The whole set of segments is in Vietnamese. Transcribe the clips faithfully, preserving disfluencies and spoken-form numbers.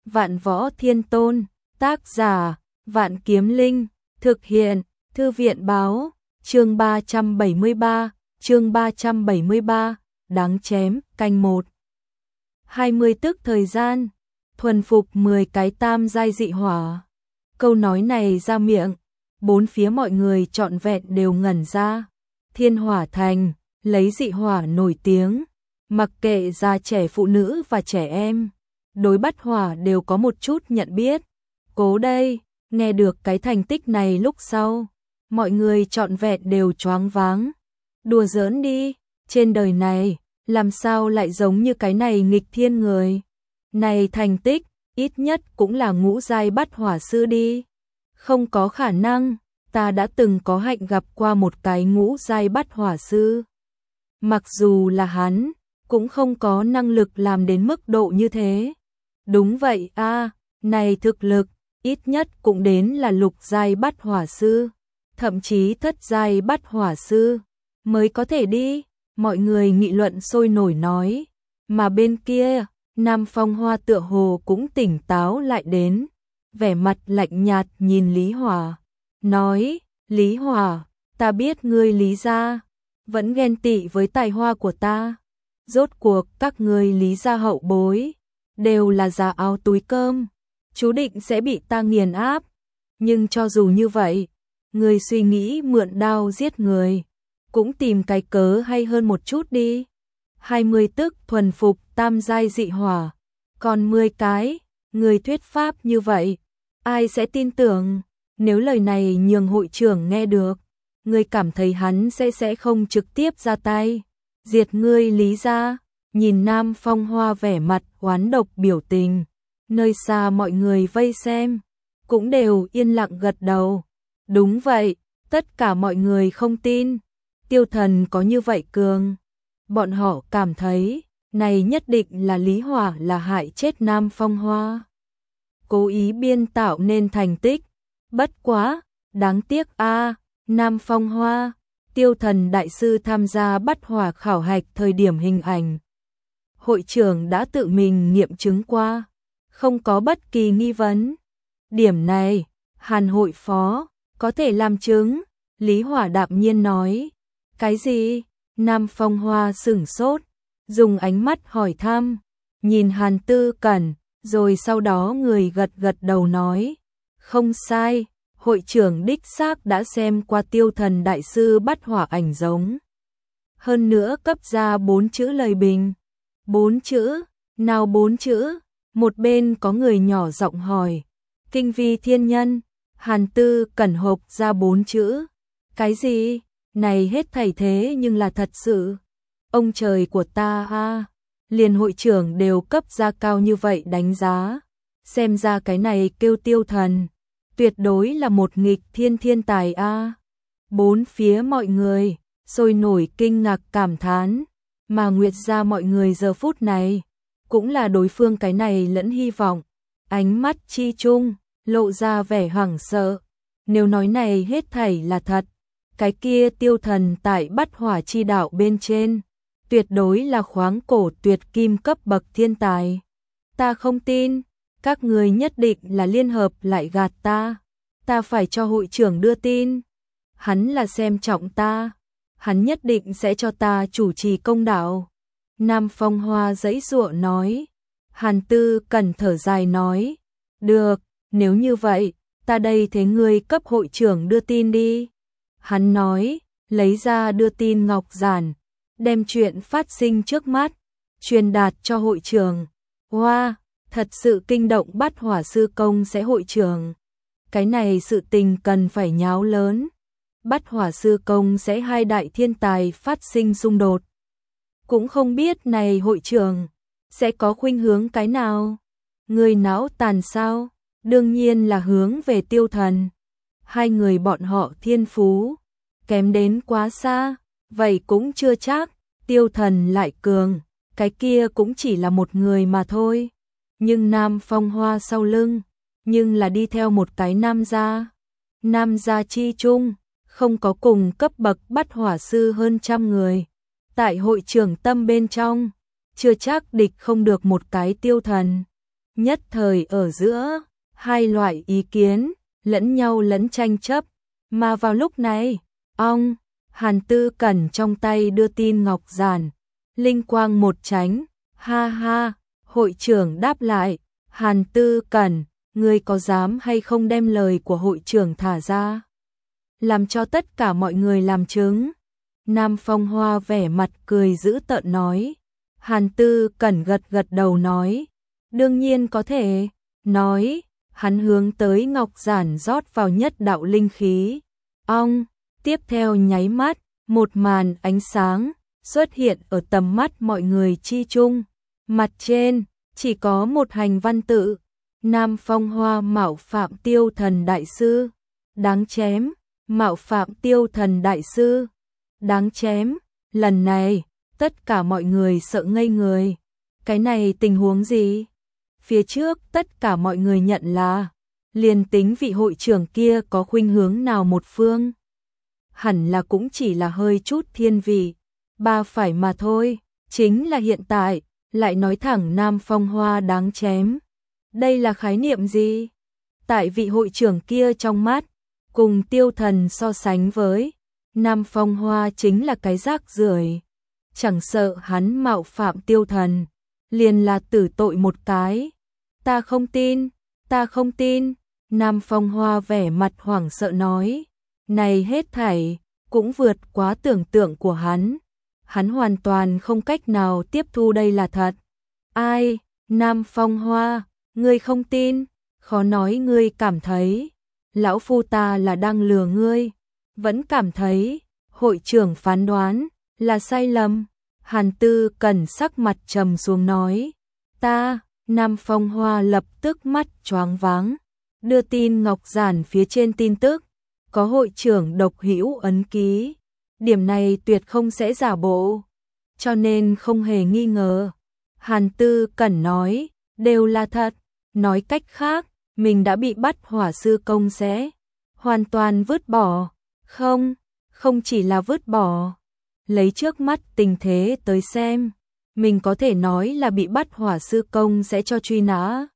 Vạn Võ Thiên Tôn, tác giả, Vạn Kiếm Linh, thực hiện, Thư viện báo, chương ba trăm bảy mươi ba, chương ba trăm bảy mươi ba, đáng chém, canh một. hai mươi tức thời gian, thuần phục mười cái tam giai dị hỏa. Câu nói này ra miệng, bốn phía mọi người trọn vẹn đều ngẩn ra. Thiên Hỏa Thành, lấy dị hỏa nổi tiếng, mặc kệ già trẻ phụ nữ và trẻ em, đối bắt hỏa đều có một chút nhận biết. Cố đây, nghe được cái thành tích này lúc sau, mọi người trọn vẹn đều choáng váng. Đùa giỡn đi, trên đời này, làm sao lại giống như cái này nghịch thiên người. Này thành tích, ít nhất cũng là ngũ giai bắt hỏa sư đi. Không có khả năng, ta đã từng có hạnh gặp qua một cái ngũ giai bắt hỏa sư. Mặc dù là hắn, cũng không có năng lực làm đến mức độ như thế. Đúng vậy a, à, này thực lực, ít nhất cũng đến là lục giai bắt hỏa sư, thậm chí thất giai bắt hỏa sư mới có thể đi. Mọi người nghị luận sôi nổi nói, mà bên kia, Nam Phong Hoa tựa hồ cũng tỉnh táo lại đến, vẻ mặt lạnh nhạt nhìn Lý Hỏa, nói, Lý Hỏa, ta biết ngươi Lý gia vẫn ghen tị với tài hoa của ta. Rốt cuộc các ngươi Lý gia hậu bối đều là già áo túi cơm, chú định sẽ bị ta nghiền áp. Nhưng cho dù như vậy, ngươi suy nghĩ mượn đao giết người, cũng tìm cái cớ hay hơn một chút đi. hai mươi tức thuần phục tam giai dị hỏa, còn mười cái, người thuyết pháp như vậy, ai sẽ tin tưởng? Nếu lời này nhường hội trưởng nghe được, ngươi cảm thấy hắn sẽ sẽ không trực tiếp ra tay diệt ngươi Lý gia? Nhìn Nam Phong Hoa vẻ mặt oán độc biểu tình, nơi xa mọi người vây xem cũng đều yên lặng gật đầu. Đúng vậy, tất cả mọi người không tin Tiêu Thần có như vậy cường. Bọn họ cảm thấy, này nhất định là Lý Hỏa là hại chết Nam Phong Hoa, cố ý biên tạo nên thành tích. Bất quá, đáng tiếc a, Nam Phong Hoa, Tiêu Thần đại sư tham gia bắt hỏa khảo hạch thời điểm hình ảnh, hội trưởng đã tự mình nghiệm chứng qua, không có bất kỳ nghi vấn. Điểm này, Hàn hội phó có thể làm chứng. Lý Hỏa đạm nhiên nói. Cái gì? Nam Phong Hoa sửng sốt, dùng ánh mắt hỏi thăm, nhìn Hàn Tư Cẩn, rồi sau đó người gật gật đầu nói, không sai, hội trưởng đích xác đã xem qua Tiêu Thần đại sư bắt hỏa ảnh giống. Hơn nữa cấp ra bốn chữ lời bình. Bốn chữ? Nào bốn chữ? Một bên có người nhỏ giọng hỏi. Kinh vi thiên nhân. Hàn Tư Cẩn hộp ra bốn chữ. Cái gì? Này hết thảy thế nhưng là thật sự. Ông trời của ta a, à, liền hội trưởng đều cấp ra cao như vậy đánh giá. Xem ra cái này kêu Tiêu Thần, tuyệt đối là một nghịch thiên thiên tài a. À. Bốn phía mọi người sôi nổi kinh ngạc cảm thán, mà Nguyệt gia mọi người giờ phút này cũng là đối phương cái này lẫn hy vọng, ánh mắt chi chung lộ ra vẻ hoảng sợ. Nếu nói này hết thảy là thật, cái kia Tiêu Thần tại bắt hỏa chi đạo bên trên, tuyệt đối là khoáng cổ tuyệt kim cấp bậc thiên tài. Ta không tin, các người nhất định là liên hợp lại gạt ta. Ta phải cho hội trưởng đưa tin. Hắn là xem trọng ta, hắn nhất định sẽ cho ta chủ trì công đạo. Nam Phong Hoa giãy giụa nói. Hàn Tư Cẩn thở dài nói, được, nếu như vậy, ta đây thế ngươi cấp hội trưởng đưa tin đi. Hắn nói, lấy ra đưa tin ngọc giản, đem chuyện phát sinh trước mắt truyền đạt cho hội trưởng. Hoa, wow, thật sự kinh động bắt hỏa sư công sẽ hội trưởng. Cái này sự tình cần phải nháo lớn. Bắt hỏa sư công sẽ hai đại thiên tài phát sinh xung đột. Cũng không biết này hội trưởng sẽ có khuynh hướng cái nào. Người não tàn sao? Đương nhiên là hướng về Tiêu Thần. Hai người bọn họ thiên phú kém đến quá xa, vậy cũng chưa chắc. Tiêu Thần lại cường, cái kia cũng chỉ là một người mà thôi. Nhưng Nam Phong Hoa sau lưng, nhưng là đi theo một cái nam gia. Nam gia chi chung, không có cùng cấp bậc bắt hỏa sư hơn trăm người. Tại hội trưởng tâm bên trong, chưa chắc địch không được một cái Tiêu Thần. nhất thời ở giữa hai loại ý kiến, lẫn nhau lẫn tranh chấp, mà vào lúc này, ong, Hàn Tư Cẩn trong tay đưa tin ngọc giản, linh quang một tránh, ha ha, hội trưởng đáp lại, Hàn Tư Cẩn, ngươi có dám hay không đem lời của hội trưởng thả ra? Làm cho tất cả mọi người làm chứng. Nam Phong Hoa vẻ mặt cười dữ tợn nói. Hàn Tư Cẩn gật gật đầu nói. Đương nhiên có thể. Nói, hắn hướng tới ngọc giản rót vào nhất đạo linh khí. Ong, tiếp theo nháy mắt, một màn ánh sáng xuất hiện ở tầm mắt mọi người chi chung. Mặt trên, chỉ có một hành văn tự. Nam Phong Hoa mạo phạm Tiêu Thần Đại Sư. Đáng chém. Mạo phạm Tiêu Thần Đại Sư. Đáng chém. Lần này, tất cả mọi người sợ ngây người. Cái này tình huống gì? Phía trước tất cả mọi người nhận là liền tính vị hội trưởng kia có khuynh hướng nào một phương. Hẳn là cũng chỉ là hơi chút thiên vị. Ba phải mà thôi. Chính là hiện tại, lại nói thẳng Nam Phong Hoa đáng chém. Đây là khái niệm gì? Tại vị hội trưởng kia trong mắt, cùng Tiêu Thần so sánh với, Nam Phong Hoa chính là cái rác rưởi. Chẳng sợ hắn mạo phạm Tiêu Thần, liền là tử tội một cái. Ta không tin, ta không tin. Nam Phong Hoa vẻ mặt hoảng sợ nói. Này hết thảy, cũng vượt quá tưởng tượng của hắn. Hắn hoàn toàn không cách nào tiếp thu đây là thật. Ai? Nam Phong Hoa, ngươi không tin, khó nói ngươi cảm thấy. Lão phu ta là đang lừa ngươi. Vẫn cảm thấy, hội trưởng phán đoán, là sai lầm. Hàn Tư Cẩn sắc mặt trầm xuống nói. Ta, Nam Phong Hoa lập tức mắt choáng váng. Đưa tin ngọc giản phía trên tin tức. Có hội trưởng độc hữu ấn ký. Điểm này tuyệt không sẽ giả bộ. Cho nên không hề nghi ngờ. Hàn Tư Cẩn nói, đều là thật. Nói cách khác, mình đã bị bắt hỏa sư công sẽ hoàn toàn vứt bỏ. Không, không chỉ là vứt bỏ. Lấy trước mắt tình thế tới xem, mình có thể nói là bị bắt hỏa sư công sẽ cho truy nã.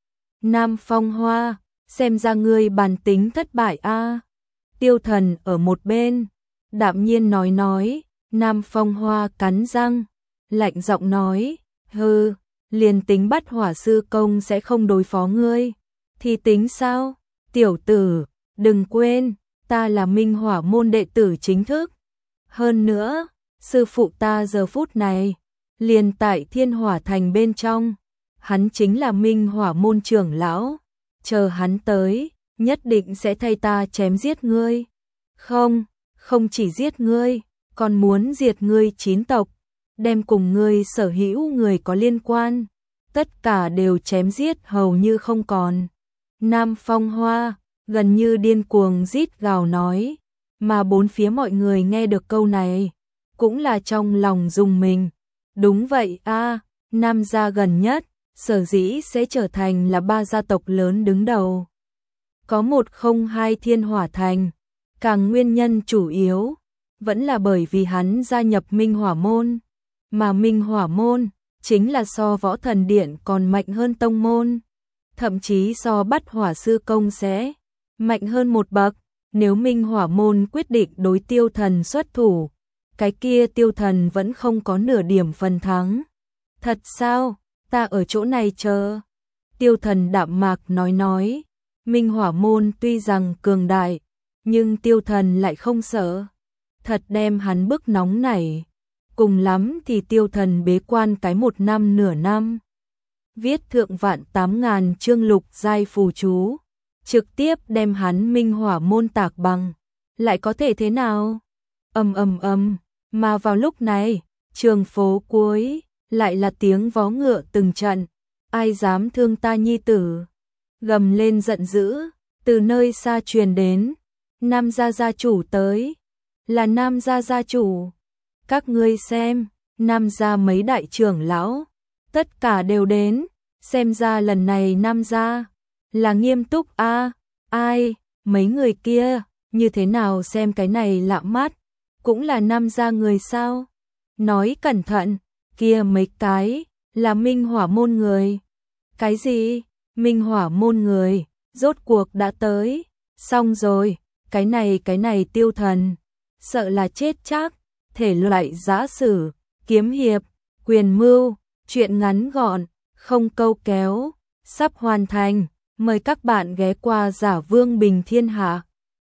Nam Phong Hoa, xem ra ngươi bản tính thất bại a. Tiêu Thần ở một bên, đạm nhiên nói nói, Nam Phong Hoa cắn răng, lạnh giọng nói, hừ, liền tính bắt hỏa sư công sẽ không đối phó ngươi, thì tính sao? Tiểu tử, đừng quên, ta là Minh Hỏa môn đệ tử chính thức. Hơn nữa, sư phụ ta giờ phút này, liền tại Thiên Hỏa Thành bên trong, hắn chính là Minh Hỏa môn trưởng lão, chờ hắn tới, nhất định sẽ thay ta chém giết ngươi. Không, không chỉ giết ngươi, còn muốn diệt ngươi chín tộc, đem cùng ngươi sở hữu người có liên quan, tất cả đều chém giết hầu như không còn. Nam Phong Hoa gần như điên cuồng rít gào nói, mà bốn phía mọi người nghe được câu này, cũng là trong lòng rùng mình. Đúng vậy a, Nam gia gần nhất, sở dĩ sẽ trở thành là ba gia tộc lớn đứng đầu. Có một không hai Thiên Hỏa Thành, càng nguyên nhân chủ yếu, vẫn là bởi vì hắn gia nhập Minh Hỏa môn, mà Minh Hỏa môn, chính là so Võ Thần Điện còn mạnh hơn tông môn, thậm chí so bắt hỏa sư công sẽ mạnh hơn một bậc. Nếu Minh Hỏa môn quyết định đối Tiêu Thần xuất thủ, cái kia Tiêu Thần vẫn không có nửa điểm phần thắng. Thật sao? Ta ở chỗ này chờ. Tiêu Thần đạm mạc nói nói, Minh Hỏa môn tuy rằng cường đại, nhưng Tiêu Thần lại không sợ. Thật đem hắn bức nóng nảy. Cùng lắm thì Tiêu Thần bế quan cái một năm nửa năm. Viết thượng vạn tám ngàn chương lục giai phù chú, trực tiếp đem hắn Minh Hỏa môn tạc bằng. Lại có thể thế nào? Ầm ầm ầm, mà vào lúc này, trường phố cuối, lại là tiếng vó ngựa từng trận. Ai dám thương ta nhi tử? Gầm lên giận dữ, từ nơi xa truyền đến. Nam gia gia chủ tới. Là Nam gia gia chủ. Các ngươi xem, Nam gia mấy đại trưởng lão, tất cả đều đến. Xem ra lần này Nam gia là nghiêm túc a. À, ai, mấy người kia, như thế nào xem cái này lạ mắt, cũng là Nam gia người sao? Nói cẩn thận, kia mấy cái, là Minh Hỏa môn người. Cái gì? Minh Hỏa môn người, rốt cuộc đã tới. Xong rồi, cái này cái này Tiêu Thần, sợ là chết chắc. Thể loại giã sử, kiếm hiệp, quyền mưu, truyện ngắn gọn, không câu kéo, sắp hoàn thành. Mời các bạn ghé qua Giả Vương Bình Thiên Hạ.